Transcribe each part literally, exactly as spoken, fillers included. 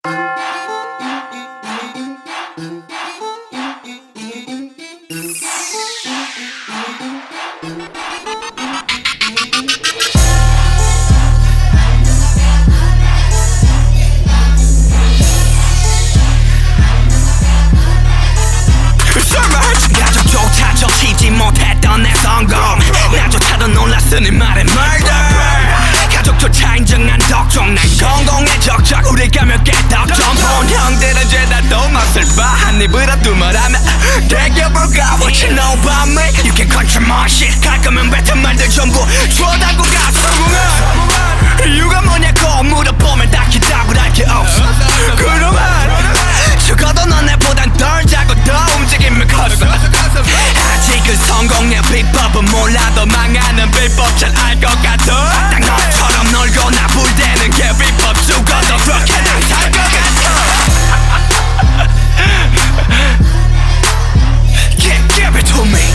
못했던 내 성공 나조차도 놀랐으니 말해 murder 가족조차 인정한 덕종 난 공공의 적적 우리가 몇 개 덕종 본 형들은 죄다 또 맛을 봐 한 입으로도 말하면 대겨볼까 What you know about me You can control my shit 갈 거면 뱉은 말들 전부 줘달고 가 성공은 이유가 뭐냐고 물어보면 딱히 답을 할 게 없어 그러면 적어도 너네보단 덜 자고 더 움직임을 컸어 아직은 성공의 비법은 몰라도 망하는 비법 잘 알 것 같아 딱 너처럼 놀고 나불대는 게 비법 죽어도 그렇게 난 살 것 같아 Give, give it to me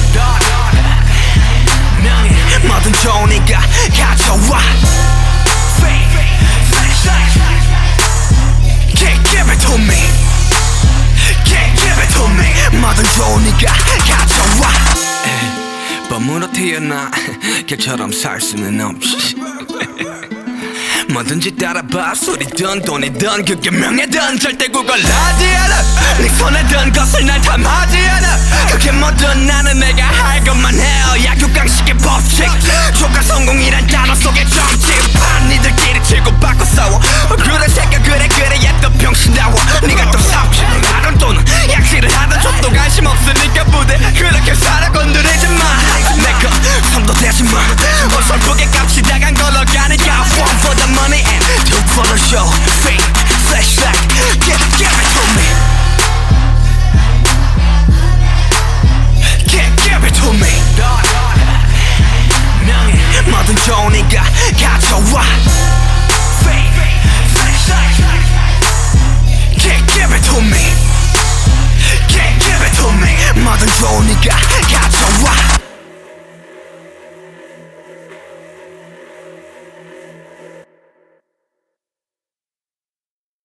뭐든 좋으니까 가져와 Give, give it to me Give, give it to me 뭐든 좋으니까 가져와 범으로 태어나 걔처럼 살 수는 없지 뭐든지 따라봐 술이든 돈이든 그게 명예든 절대 구걸하지 않아 네 손에 든 것을 날 탐하지 않아 그게 뭐든 나는 내가 할 것만 해요 약육강식의 법칙 조카 성공이란 단어 속에 점집판 니들끼리 치고받고 싸워 그래 새끼 그래 그래야